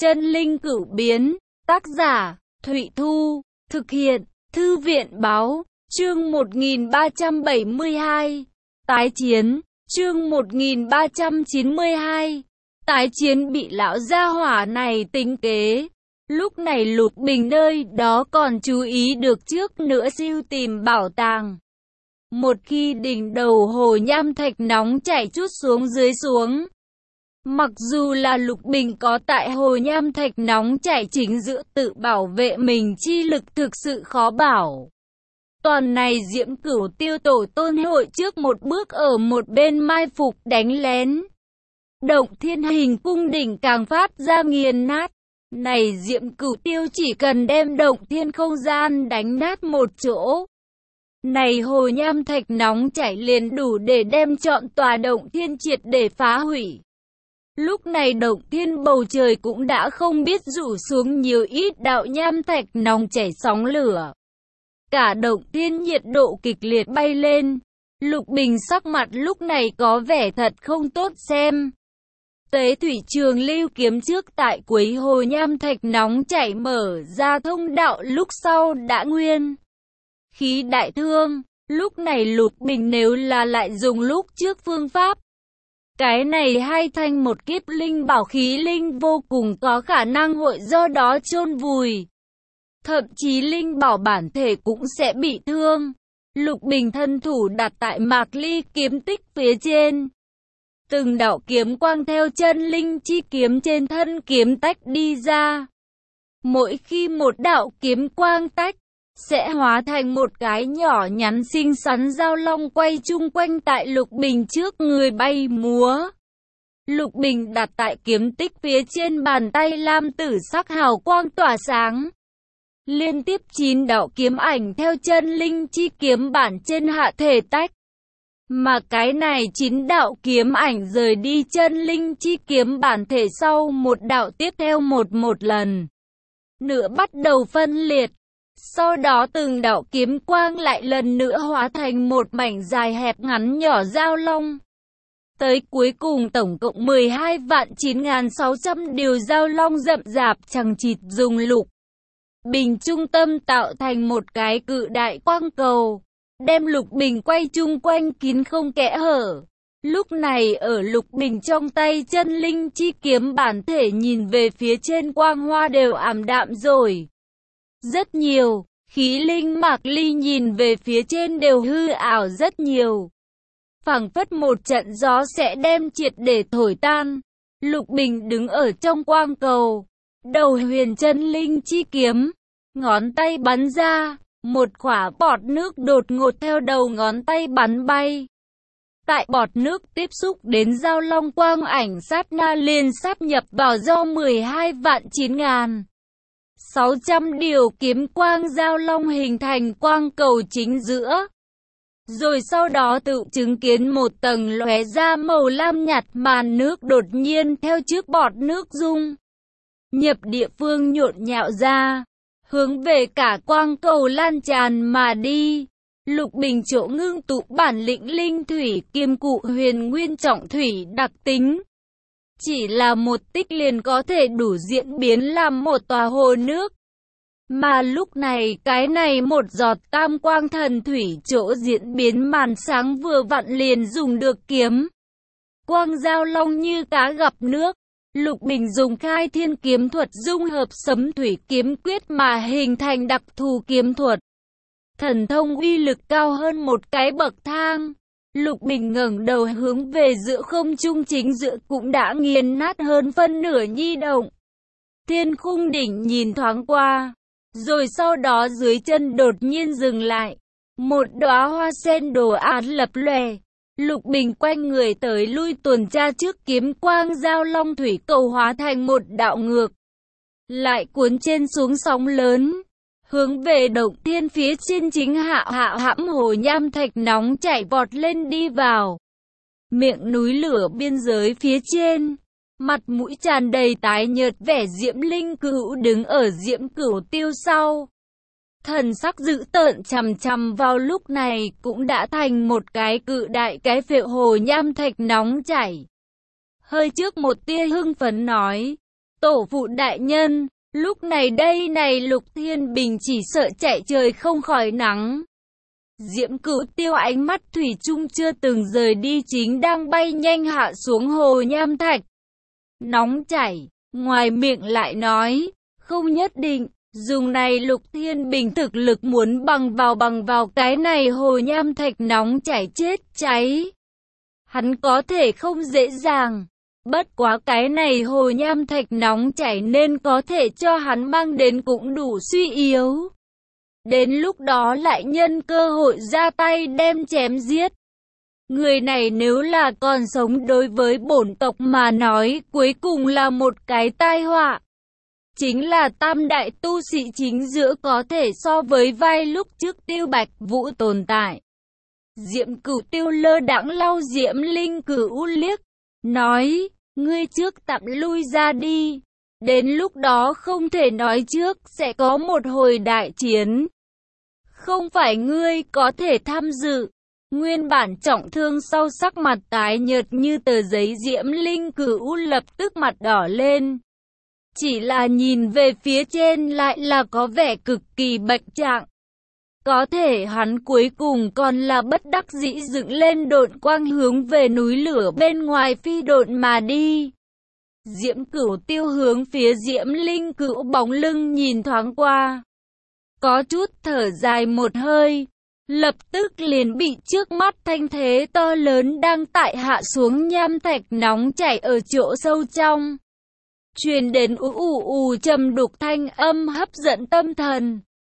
Chân linh cửu biến, tác giả, Thụy Thu, thực hiện, Thư viện Báo, chương 1372, tái chiến, chương 1392, tái chiến bị lão gia hỏa này tính kế. Lúc này Lục Bình nơi đó còn chú ý được trước nữa siêu tìm bảo tàng. Một khi đỉnh đầu hồ nham thạch nóng chảy chút xuống dưới xuống. Mặc dù là Lục Bình có tại hồ nham thạch nóng chảy chính giữa tự bảo vệ mình chi lực thực sự khó bảo. Toàn này Diễm Cửu Tiêu tổ tôn hội trước một bước ở một bên mai phục đánh lén. Động Thiên hình cung đỉnh càng phát ra nghiền nát. Này Diễm Cửu Tiêu chỉ cần đem Động Thiên không gian đánh nát một chỗ. Này hồ nham thạch nóng chảy liền đủ để đem trọn tòa Động Thiên triệt để phá hủy. Lúc này Động Thiên bầu trời cũng đã không biết rủ xuống nhiều ít đạo nham thạch nóng chảy sóng lửa. Cả Động Thiên nhiệt độ kịch liệt bay lên. Lục Bình sắc mặt lúc này có vẻ thật không tốt xem. Tế thủy trường lưu kiếm trước tại cuối hồ nham thạch nóng chảy mở ra thông đạo lúc sau đã nguyên khí đại thương. Lúc này Lục Bình nếu là lại dùng lúc trước phương pháp, cái này hai thanh một kiếp linh bảo khí linh vô cùng có khả năng hội do đó chôn vùi. Thậm chí linh bảo bản thể cũng sẽ bị thương. Lục Bình thân thủ đặt tại Mạc Ly kiếm tích phía trên. Từng đạo kiếm quang theo chân linh chi kiếm trên thân kiếm tách đi ra. Mỗi khi một đạo kiếm quang tách, sẽ hóa thành một cái nhỏ nhắn xinh xắn dao long quay chung quanh tại Lục Bình trước người bay múa. Lục Bình đặt tại kiếm tích phía trên bàn tay lam tử sắc hào quang tỏa sáng. Liên tiếp 9 đạo kiếm ảnh theo chân linh chi kiếm bản trên hạ thể tách. Mà cái này 9 đạo kiếm ảnh rời đi chân linh chi kiếm bản thể sau một đạo tiếp theo một lần nữa bắt đầu phân liệt. Sau đó từng đạo kiếm quang lại lần nữa hóa thành một mảnh dài hẹp ngắn nhỏ dao long. Tới cuối cùng tổng cộng 12.9600 điều dao long rậm rạp chằng chịt dùng Lục Bình trung tâm tạo thành một cái cự đại quang cầu, đem Lục Bình quay chung quanh kín không kẽ hở. Lúc này ở Lục Bình trong tay chân linh chi kiếm bản thể nhìn về phía trên quang hoa đều ảm đạm rồi rất nhiều. Khí linh Mạc Ly nhìn về phía trên đều hư ảo rất nhiều. Phảng phất một trận gió sẽ đem triệt để thổi tan. Lục Bình đứng ở trong quang cầu, đầu huyền chân linh chi kiếm, ngón tay bắn ra, một quả bọt nước đột ngột theo đầu ngón tay bắn bay. Tại bọt nước tiếp xúc đến dao long quang ảnh sát na liền sáp nhập vào do 12.9600 điều kiếm quang dao long hình thành quang cầu chính giữa. Rồi sau đó tự chứng kiến một tầng lóe ra màu lam nhạt màn nước đột nhiên theo trước bọt nước dung nhập địa phương nhộn nhạo ra, hướng về cả quang cầu lan tràn mà đi. Lục Bình chỗ ngưng tụ bản lĩnh linh thủy kiêm cụ huyền nguyên trọng thủy đặc tính. Chỉ là một tích liền có thể đủ diễn biến làm một tòa hồ nước. Mà lúc này cái này một giọt tam quang thần thủy chỗ diễn biến màn sáng vừa vặn liền dùng được kiếm quang dao long như cá gặp nước. Lục Bình dùng khai thiên kiếm thuật dung hợp sấm thủy kiếm quyết mà hình thành đặc thù kiếm thuật. Thần thông uy lực cao hơn một cái bậc thang. Lục Bình ngẩng đầu hướng về giữa không trung chính giữa cũng đã nghiền nát hơn phân nửa nhi Động Thiên khung đỉnh nhìn thoáng qua. Rồi sau đó dưới chân đột nhiên dừng lại. Một đóa hoa sen đồ án lập lòe. Lục Bình quanh người tới lui tuần tra trước kiếm quang dao long thủy cầu hóa thành một đạo ngược lại cuốn trên xuống sóng lớn, hướng về Động Thiên phía trên chính hạ hãm hồ nham thạch nóng chảy vọt lên đi vào miệng núi lửa biên giới phía trên. Mặt mũi tràn đầy tái nhợt vẻ Diễm Linh Cửu đứng ở Diễm Cửu Tiêu sau, thần sắc dữ tợn chằm chằm vào lúc này cũng đã thành một cái cự đại cái phệ hồ nham thạch nóng chảy. Hơi trước một tia hưng phấn nói, Tổ phụ đại nhân, lúc này đây này Lục Thiên Bình chỉ sợ chạy trời không khỏi nắng. Diễm Cửu Tiêu ánh mắt thủy chung chưa từng rời đi chính đang bay nhanh hạ xuống hồ nham thạch. Nóng chảy, ngoài miệng lại nói, không nhất định, dùng này Lục Thiên Bình thực lực muốn bằng vào cái này hồ nham thạch nóng chảy chết cháy. Hắn có thể không dễ dàng, bất quá cái này hồ nham thạch nóng chảy nên có thể cho hắn mang đến cũng đủ suy yếu. Đến lúc đó lại nhân cơ hội ra tay đem chém giết. Người này nếu là còn sống đối với bổn tộc mà nói cuối cùng là một cái tai họa. Chính là tam đại tu sĩ chính giữa có thể so với vai lúc trước Tiêu Bạch Vũ tồn tại. Diễm Cửu Tiêu lơ đãng lau Diễm Linh Cửu liếc, nói, ngươi trước tạm lui ra đi. Đến lúc đó không thể nói trước sẽ có một hồi đại chiến. Không phải ngươi có thể tham dự. Nguyên bản trọng thương sau sắc mặt tái nhợt như tờ giấy Diễm Linh Cửu lập tức mặt đỏ lên. Chỉ là nhìn về phía trên lại là có vẻ cực kỳ bệnh trạng. Có thể hắn cuối cùng còn là bất đắc dĩ dựng lên độn quang hướng về núi lửa bên ngoài phi độn mà đi. Diễm Cửu Tiêu hướng phía Diễm Linh Cửu bóng lưng nhìn thoáng qua. Có chút thở dài một hơi, lập tức liền bị trước mắt thanh thế to lớn đang tại hạ xuống nham thạch nóng chảy ở chỗ sâu trong. Truyền đến ù trầm đục thanh âm hấp dẫn tâm thần.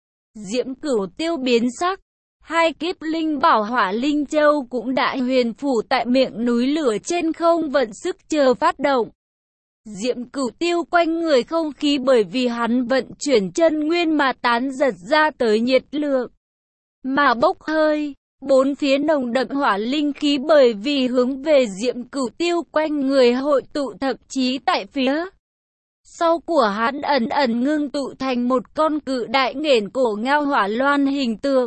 Diễm Cửu Tiêu biến sắc, hai kiếp linh bảo hỏa linh châu cũng đã huyền phủ tại miệng núi lửa trên không vận sức chờ phát động. Diễm Cửu Tiêu quanh người không khí bởi vì hắn vận chuyển chân nguyên mà tán giật ra tới nhiệt lượng, mà bốc hơi, bốn phía nồng đậm hỏa linh khí bởi vì hướng về Diễm Cửu Tiêu quanh người hội tụ thậm chí tại phía sau của hắn ẩn ngưng tụ thành một con cự đại nghển cổ ngao hỏa loan hình tượng.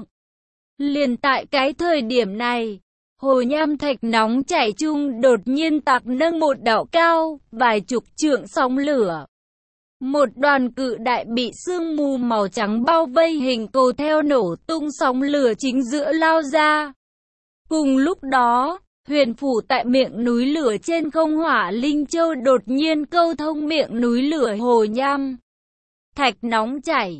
Liền tại cái thời điểm này, hồ nham thạch nóng chảy chung đột nhiên tạc nâng một đạo cao, vài chục trượng sóng lửa. Một đoàn cự đại bị sương mù màu trắng bao vây hình cầu theo nổ tung sóng lửa chính giữa lao ra. Cùng lúc đó, huyền phủ tại miệng núi lửa trên không hỏa linh châu đột nhiên câu thông miệng núi lửa hồ nham thạch nóng chảy.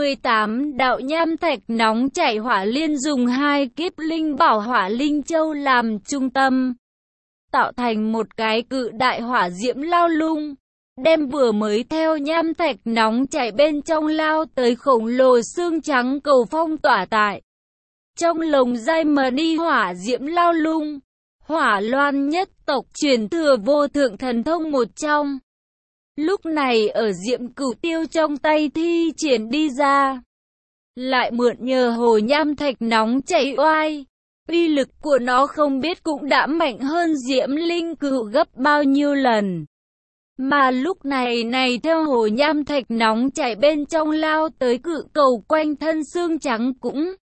18 đạo nham thạch nóng chảy hỏa liên dùng hai kiếp linh bảo hỏa linh châu làm trung tâm, tạo thành một cái cự đại hỏa diễm lao lung, đem vừa mới theo nham thạch nóng chảy bên trong lao tới khổng lồ xương trắng cầu phong tỏa tại trong lồng giai mà đi hỏa diễm lao lung. Hỏa Loan nhất tộc truyền thừa vô thượng thần thông một trong. Lúc này ở Diễm Cửu Tiêu trong tay thi triển đi ra. Lại mượn nhờ hồ nham thạch nóng chảy oai. Uy lực của nó không biết cũng đã mạnh hơn Diễm Linh Cửu gấp bao nhiêu lần. Mà lúc này theo hồ nham thạch nóng chảy bên trong lao tới cự cầu quanh thân xương trắng cũng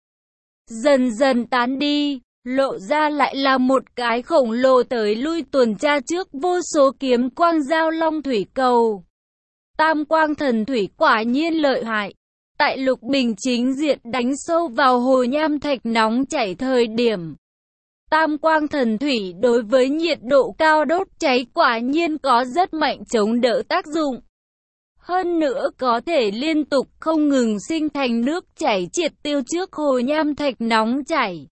dần dần tán đi. Lộ ra lại là một cái khổng lồ tới lui tuần tra trước vô số kiếm quang giao long thủy cầu. Tam quang thần thủy quả nhiên lợi hại. Tại Lục Bình chính diện đánh sâu vào hồ nham thạch nóng chảy thời điểm. Tam quang thần thủy đối với nhiệt độ cao đốt cháy quả nhiên có rất mạnh chống đỡ tác dụng. Hơn nữa có thể liên tục không ngừng sinh thành nước chảy triệt tiêu trước hồ nham thạch nóng chảy.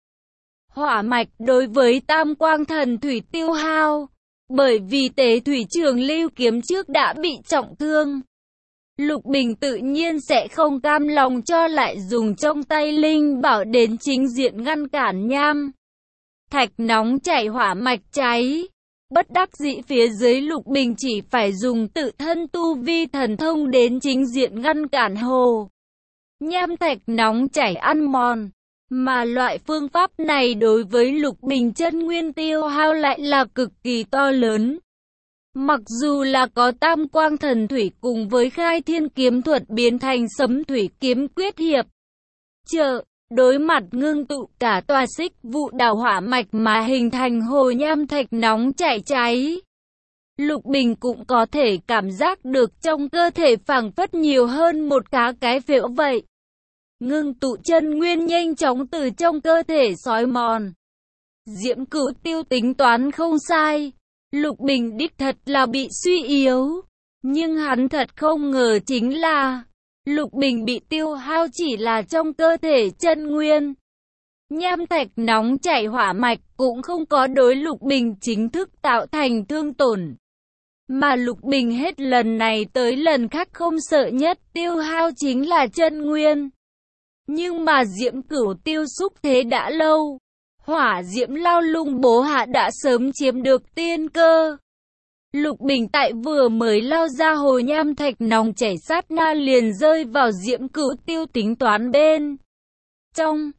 Hỏa mạch đối với tam quang thần thủy tiêu hao, bởi vì Tế Thủy Trường Lưu kiếm trước đã bị trọng thương. Lục Bình tự nhiên sẽ không cam lòng cho lại dùng trong tay linh bảo đến chính diện ngăn cản nham thạch nóng chảy hỏa mạch cháy. Bất đắc dĩ phía dưới Lục Bình chỉ phải dùng tự thân tu vi thần thông đến chính diện ngăn cản hồ nham thạch nóng chảy ăn mòn. Mà loại phương pháp này đối với Lục Bình chân nguyên tiêu hao lại là cực kỳ to lớn. Mặc dù là có tam quang thần thủy cùng với khai thiên kiếm thuật biến thành sấm thủy kiếm quyết hiệp trợ, đối mặt ngưng tụ cả tòa xích vụ đào hỏa mạch mà hình thành hồ nham thạch nóng chảy cháy. Lục Bình cũng có thể cảm giác được trong cơ thể phảng phất nhiều hơn một cái phễu vậy. Ngưng tụ chân nguyên nhanh chóng từ trong cơ thể xói mòn. Diễm Cửu Tiêu tính toán không sai. Lục Bình đích thật là bị suy yếu. Nhưng hắn thật không ngờ chính là Lục Bình bị tiêu hao chỉ là trong cơ thể chân nguyên. Nham thạch nóng chảy hỏa mạch cũng không có đối Lục Bình chính thức tạo thành thương tổn. Mà Lục Bình hết lần này tới lần khác không sợ nhất tiêu hao chính là chân nguyên. Nhưng mà Diễm Cửu Tiêu xúc thế đã lâu. Hỏa diễm lao lung bố hạ đã sớm chiếm được tiên cơ. Lục Bình tại vừa mới lao ra hồ nham thạch nóng chảy sát na liền rơi vào Diễm Cửu Tiêu tính toán bên trong.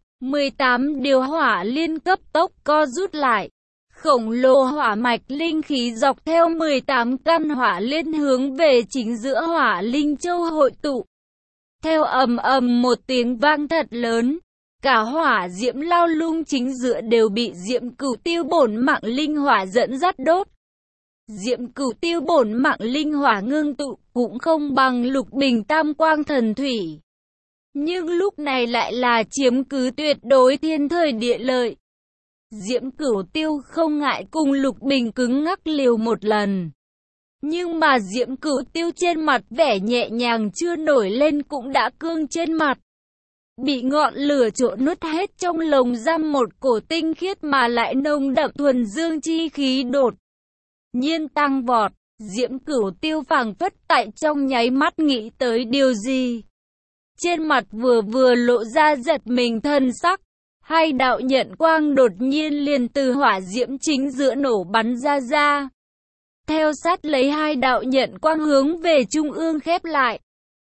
18 điều hỏa liên cấp tốc co rút lại. Khổng lồ hỏa mạch linh khí dọc theo 18 căn hỏa liên hướng về chính giữa hỏa linh châu hội tụ. Theo ầm ầm một tiếng vang thật lớn, cả hỏa diễm lao lung chính giữa đều bị Diễm Cửu Tiêu bổn mạng linh hỏa dẫn dắt đốt. Diễm Cửu Tiêu bổn mạng linh hỏa ngưng tụ cũng không bằng Lục Bình tam quang thần thủy. Nhưng lúc này lại là chiếm cứ tuyệt đối thiên thời địa lợi. Diễm Cửu Tiêu không ngại cùng Lục Bình cứng ngắc liều một lần. Nhưng mà Diễm Cửu Tiêu trên mặt vẻ nhẹ nhàng chưa nổi lên cũng đã cương trên mặt. Bị ngọn lửa trộn nuốt hết trong lồng giam một cổ tinh khiết mà lại nồng đậm thuần dương chi khí đột nhiên tăng vọt. Diễm Cửu Tiêu phảng phất tại trong nháy mắt nghĩ tới điều gì. Trên mặt vừa lộ ra giật mình thân sắc. Hai đạo nhận quang đột nhiên liền từ hỏa diễm chính giữa nổ bắn ra. Theo sát lấy hai đạo nhận quang hướng về trung ương khép lại.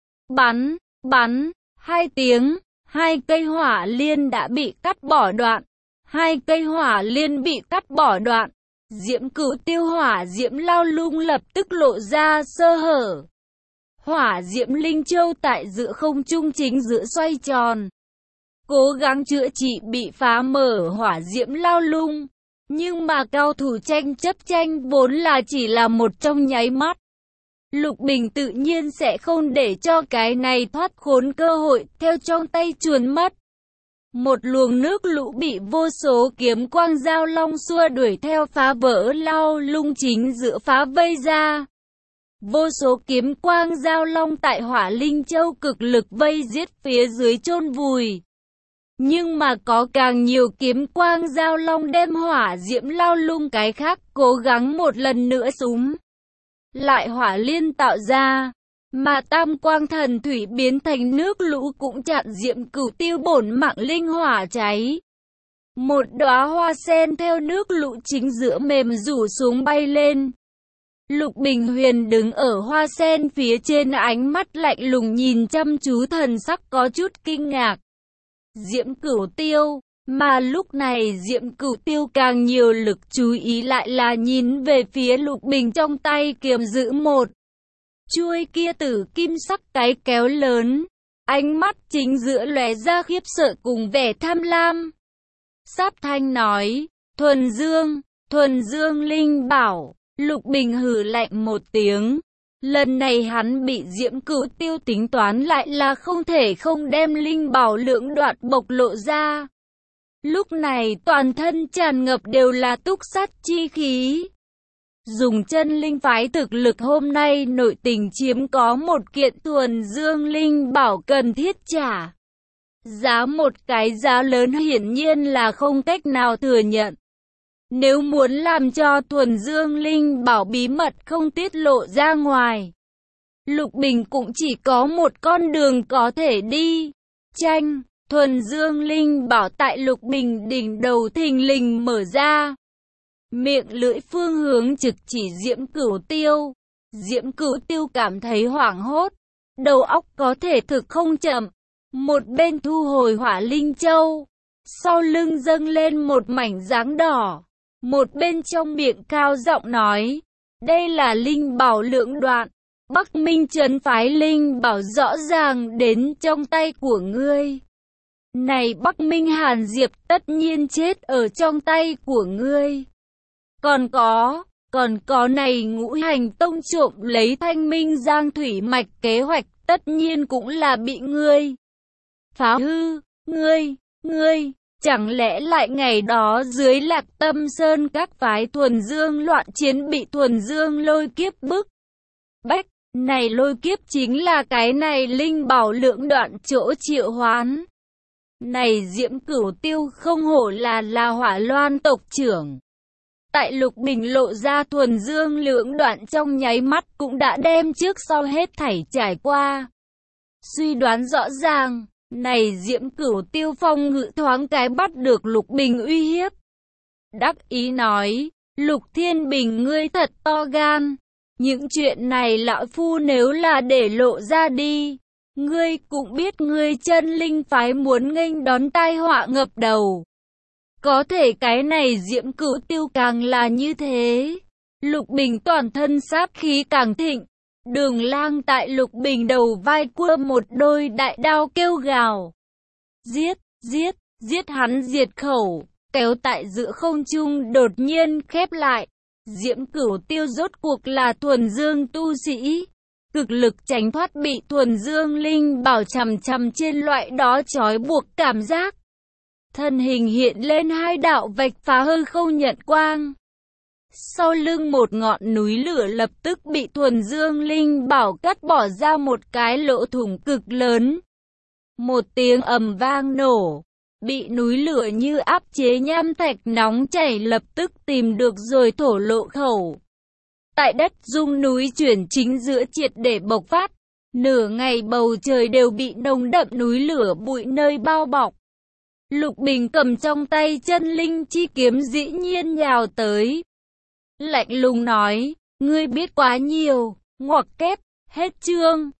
Bắn, hai tiếng, hai cây hỏa liên đã bị cắt bỏ đoạn. Hai cây hỏa liên bị cắt bỏ đoạn. Diễm Cửu Tiêu hỏa diễm lao lung lập tức lộ ra sơ hở. Hỏa diễm linh châu tại giữa không trung chính giữa xoay tròn. Cố gắng chữa trị bị phá mở hỏa diễm lao lung. Nhưng mà cao thủ tranh chấp tranh vốn là chỉ là một trong nháy mắt. Lục Bình tự nhiên sẽ không để cho cái này thoát khốn cơ hội theo trong tay chuồn mất. Một luồng nước lũ bị vô số kiếm quang giao long xua đuổi theo phá vỡ lao lung chính giữa phá vây ra. Vô số kiếm quang giao long tại hỏa linh châu cực lực vây giết phía dưới chôn vùi. Nhưng mà có càng nhiều kiếm quang giao long đem hỏa diễm lao lung cái khác cố gắng một lần nữa súng lại hỏa liên tạo ra. Mà tam quang thần thủy biến thành nước lũ cũng chặn Diễm Cửu Tiêu bổn mạng linh hỏa cháy. Một đóa hoa sen theo nước lũ chính giữa mềm rủ xuống bay lên. Lục Bình Huyền đứng ở hoa sen phía trên, ánh mắt lạnh lùng nhìn chăm chú, thần sắc có chút kinh ngạc. Diễm Cửu Tiêu, mà lúc này Diễm Cửu Tiêu càng nhiều lực chú ý lại là nhìn về phía Lục Bình trong tay kiếm giữ một chuôi kia tử kim sắc cái kéo lớn, ánh mắt chính giữa lóe ra khiếp sợ cùng vẻ tham lam. Sáp Thanh nói, thuần dương linh bảo. Lục Bình hừ lạnh một tiếng. Lần này hắn bị Diễm Cửu Tiêu tính toán lại là không thể không đem linh bảo lưỡng đoạn bộc lộ ra. Lúc này toàn thân tràn ngập đều là túc sát chi khí. Dùng chân linh phái thực lực hôm nay nội tình chiếm có một kiện thuần dương linh bảo cần thiết trả giá một cái giá lớn hiển nhiên là không cách nào thừa nhận. Nếu muốn làm cho thuần dương linh bảo bí mật không tiết lộ ra ngoài, Lục Bình cũng chỉ có một con đường có thể đi. Tranh, thuần dương linh bảo tại Lục Bình đỉnh đầu thình lình mở ra. Miệng lưỡi phương hướng trực chỉ Diễm Cửu Tiêu. Diễm Cửu Tiêu cảm thấy hoảng hốt, đầu óc có thể thực không chậm. Một bên thu hồi hỏa linh châu, sau lưng dâng lên một mảnh dáng đỏ. Một bên trong miệng cao giọng nói, đây là linh bảo lưỡng đoạn. Bắc Minh trấn phái linh bảo rõ ràng đến trong tay của ngươi. Này Bắc Minh Hàn Diệp tất nhiên chết ở trong tay của ngươi. Còn có này Ngũ Hành Tông trộm lấy Thanh Minh Giang Thủy Mạch kế hoạch, tất nhiên cũng là bị ngươi phá hư. Ngươi, chẳng lẽ lại ngày đó dưới Lạc Tâm Sơn các phái Thuần Dương loạn chiến bị Thuần Dương lôi kiếp bức bách? Này lôi kiếp chính là cái này linh bảo lượng đoạn chỗ triệu hoán. Này Diễm Cửu Tiêu không hổ là Hỏa Loan tộc trưởng. Tại Lục Bình lộ ra Thuần Dương lưỡng đoạn trong nháy mắt cũng đã đem trước sau hết thảy trải qua. Suy đoán rõ ràng, này Diễm Cửu Tiêu phong ngự thoáng cái bắt được Lục Bình uy hiếp. Đắc ý nói, Lục Thiên Bình ngươi thật to gan. Những chuyện này lão phu nếu là để lộ ra đi, ngươi cũng biết ngươi chân linh phái muốn nghênh đón tai họa ngập đầu. Có thể cái này Diễm Cửu Tiêu càng là như thế. Lục Bình toàn thân sát khí càng thịnh. Đường Lang tại Lục Bình đầu vai cua một đôi đại đao kêu gào. Giết hắn diệt khẩu, kéo tại giữa không trung đột nhiên khép lại. Diễm Cửu Tiêu rốt cuộc là Thuần Dương tu sĩ. Cực lực tránh thoát bị Thuần Dương linh bảo chằm chằm trên loại đó trói buộc cảm giác. Thân hình hiện lên hai đạo vạch phá hư không nhận quang. Sau lưng một ngọn núi lửa lập tức bị Thuần Dương linh bảo cắt bỏ ra một cái lỗ thủng cực lớn. Một tiếng ầm vang nổ, bị núi lửa như áp chế nham thạch nóng chảy lập tức tìm được rồi thổ lộ khẩu. Tại đất rung núi chuyển chính giữa triệt để bộc phát, nửa ngày bầu trời đều bị nồng đậm núi lửa bụi nơi bao bọc. Lục Bình cầm trong tay chân linh chi kiếm dĩ nhiên nhào tới. Lạnh lùng nói, ngươi biết quá nhiều, ngoặc kép, hết chương.